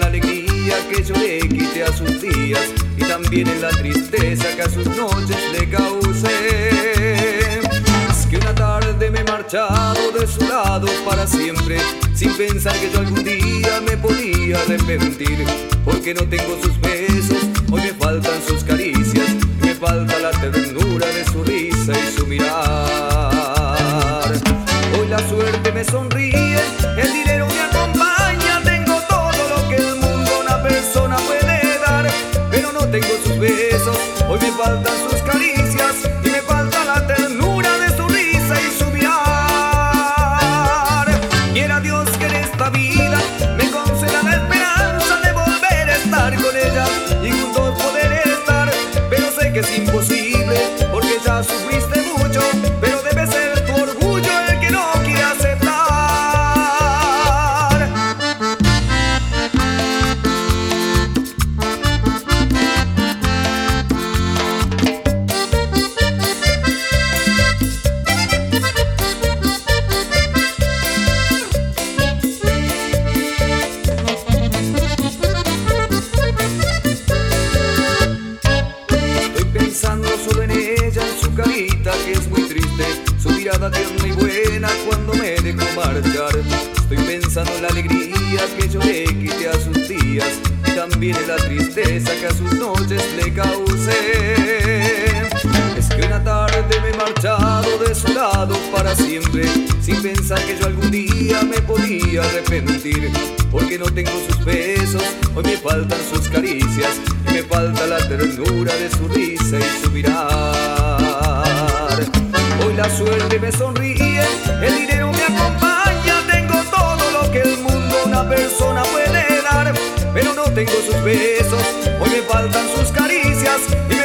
la alegría que yo le quité a sus días y también en la tristeza que a sus noches le causé. Es que una tarde me he marchado de su lado para siempre, sin pensar que yo algún día me podía arrepentir, porque no tengo sus besos, hoy me faltan sus caricias, y me falta la ternura de su risa y su mirar. Hoy la suerte me sonríe, el dinero me acompaña, tengo todo lo que el mundo una persona puede dar, pero no tengo sus besos, hoy me faltan sus caricias y me falta la ternura de su risa y su mirar. Quiera Dios que en esta vida me conceda la esperanza de volver a estar con ella y juntos poder estar, pero sé que es imposible porque ya sufriste mucho, pero debe ser tu orgullo el que no quiere aceptar. Pensando solo en ella, en su carita que es muy triste, su mirada tierna y buena cuando me dejó marchar. Estoy pensando en la alegría que yo le quité a sus días y también en la tristeza que a sus noches le causé. Es que una tarde me he marchado de su lado para siempre, sin pensar que yo algún día me podía arrepentir, porque no tengo sus besos, hoy me faltan sus caricias y me falta la ternura de su risa y su mirar. Hoy la suerte me sonríe, el dinero me acompaña, tengo todo lo que el mundo una persona puede dar, pero no tengo sus besos, hoy me faltan sus caricias y me